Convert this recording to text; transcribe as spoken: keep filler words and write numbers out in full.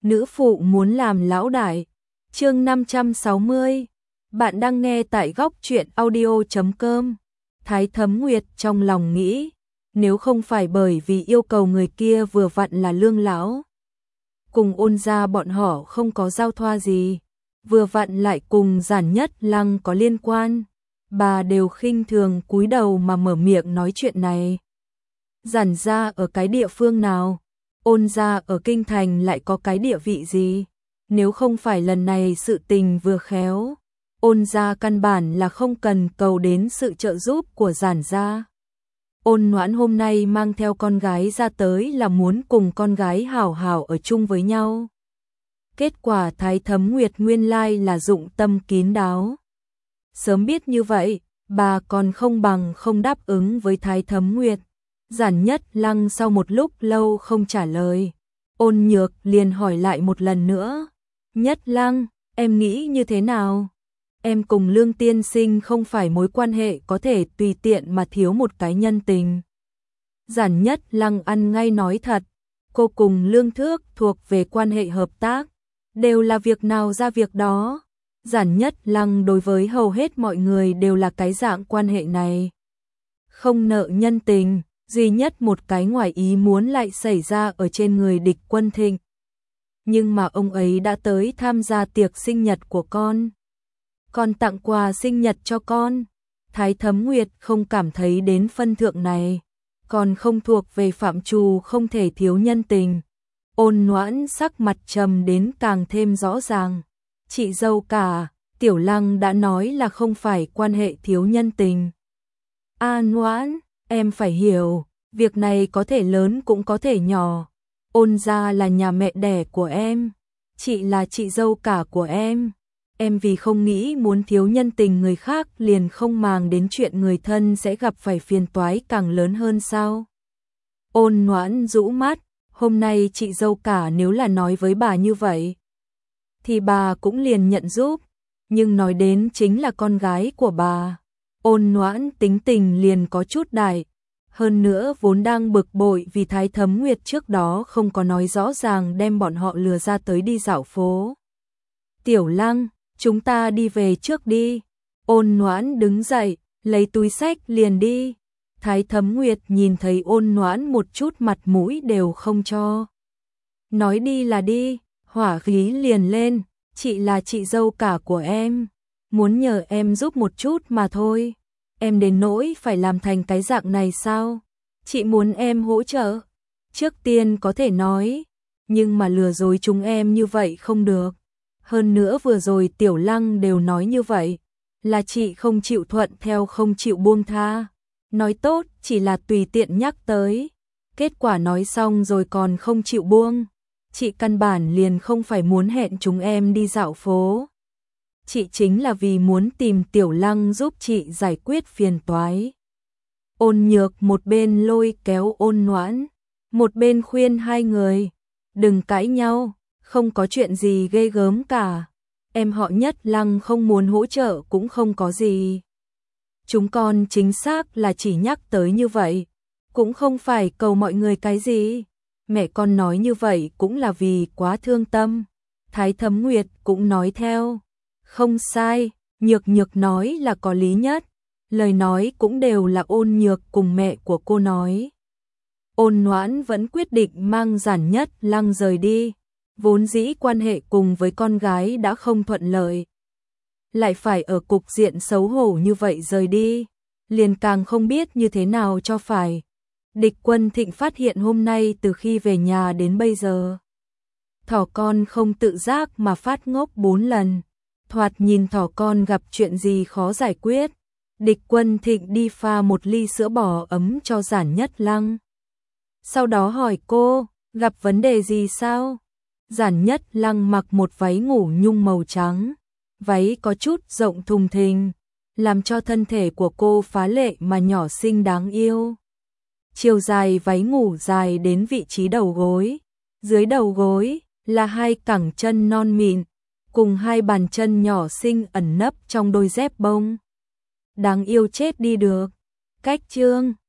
nữ phụ muốn làm lão đại. Chương năm trăm sáu mươi. Bạn đang nghe tại góc truyện audio chấm com. Thái Thấm Nguyệt trong lòng nghĩ, nếu không phải bởi vì yêu cầu người kia vừa vặn là Lương lão, cùng Ôn gia bọn họ không có giao thoa gì, vừa vặn lại cùng Giản Nhất Lăng có liên quan, bà đều khinh thường cúi đầu mà mở miệng nói chuyện này. Giản gia ở cái địa phương nào? Ôn gia ở kinh thành lại có cái địa vị gì? Nếu không phải lần này sự tình vừa khéo, Ôn gia căn bản là không cần cầu đến sự trợ giúp của Giản gia. Ôn Noãn hôm nay mang theo con gái ra tới là muốn cùng con gái hảo hảo ở chung với nhau. Kết quả Thái Thấm Nguyệt nguyên lai là dụng tâm kín đáo. Sớm biết như vậy, bà còn không bằng không đáp ứng với Thái Thấm Nguyệt. Giản Nhất Lăng sau một lúc lâu không trả lời, Ôn Nhược liền hỏi lại một lần nữa. Nhất Lăng, em nghĩ như thế nào? Em cùng Lương tiên sinh không phải mối quan hệ có thể tùy tiện mà thiếu một cái nhân tình. Giản Nhất Lăng ăn ngay nói thật, cô cùng Lương Thước thuộc về quan hệ hợp tác, đều là việc nào ra việc đó. Giản Nhất Lăng đối với hầu hết mọi người đều là cái dạng quan hệ này. Không nợ nhân tình, duy nhất một cái ngoài ý muốn lại xảy ra ở trên người Địch Quân Thịnh. Nhưng mà ông ấy đã tới tham gia tiệc sinh nhật của con. Con tặng quà sinh nhật cho con. Thái Thấm Nguyệt không cảm thấy đến phân thượng này, còn không thuộc về phạm trù không thể thiếu nhân tình. Ôn Noãn sắc mặt trầm đến càng thêm rõ ràng. Chị dâu cả, Tiểu Lăng đã nói là không phải quan hệ thiếu nhân tình. A Noãn, em phải hiểu, việc này có thể lớn cũng có thể nhỏ. Ôn gia là nhà mẹ đẻ của em, chị là chị dâu cả của em. Em vì không nghĩ muốn thiếu nhân tình người khác liền không màng đến chuyện người thân sẽ gặp phải phiền toái càng lớn hơn sao? Ôn Noãn rũ mắt, hôm nay chị dâu cả nếu là nói với bà như vậy, thì bà cũng liền nhận giúp, nhưng nói đến chính là con gái của bà. Ôn Noãn tính tình liền có chút đại, hơn nữa vốn đang bực bội vì Thái Thấm Nguyệt trước đó không có nói rõ ràng đem bọn họ lừa ra tới đi dạo phố. Tiểu Lăng, chúng ta đi về trước đi. Ôn Noãn đứng dậy, lấy túi xách liền đi. Thái Thấm Nguyệt nhìn thấy Ôn Noãn một chút mặt mũi đều không cho. Nói đi là đi, hỏa khí liền lên, chị là chị dâu cả của em, muốn nhờ em giúp một chút mà thôi. Em đến nỗi phải làm thành cái dạng này sao? Chị muốn em hỗ trợ. Trước tiên có thể nói, nhưng mà lừa dối chúng em như vậy không được. Hơn nữa vừa rồi Tiểu Lăng đều nói như vậy, là chị không chịu thuận theo không chịu buông tha. Nói tốt chỉ là tùy tiện nhắc tới, kết quả nói xong rồi còn không chịu buông. Chị căn bản liền không phải muốn hẹn chúng em đi dạo phố. Chị chính là vì muốn tìm Tiểu Lăng giúp chị giải quyết phiền toái. Ôn Nhược một bên lôi kéo Ôn Noãn, một bên khuyên hai người, đừng cãi nhau, không có chuyện gì ghê gớm cả. Em họ Nhất Lăng không muốn hỗ trợ cũng không có gì. Chúng con chính xác là chỉ nhắc tới như vậy, cũng không phải cầu mọi người cái gì. Mẹ con nói như vậy cũng là vì quá thương tâm. Thái Thấm Nguyệt cũng nói theo. Không sai, Nhược Nhược nói là có lý nhất. Lời nói cũng đều là Ôn Nhược cùng mẹ của cô nói. Ôn Noãn vẫn quyết định mang Giản Nhất Lăng rời đi. Vốn dĩ quan hệ cùng với con gái đã không thuận lợi, lại phải ở cục diện xấu hổ như vậy rời đi, liền càng không biết như thế nào cho phải. Địch Quân Thịnh phát hiện hôm nay từ khi về nhà đến bây giờ, thỏ con không tự giác mà phát ngốc bốn lần. Thoạt nhìn thỏ con gặp chuyện gì khó giải quyết. Địch Quân Thịnh đi pha một ly sữa bò ấm cho Giản Nhất Lăng. Sau đó hỏi cô, gặp vấn đề gì sao? Giản Nhất Lăng mặc một váy ngủ nhung màu trắng, váy có chút rộng thùng thình, làm cho thân thể của cô phá lệ mà nhỏ xinh đáng yêu. Chiều dài váy ngủ dài đến vị trí đầu gối, dưới đầu gối là hai cẳng chân non mịn, cùng hai bàn chân nhỏ xinh ẩn nấp trong đôi dép bông. Đáng yêu chết đi được. Cách chương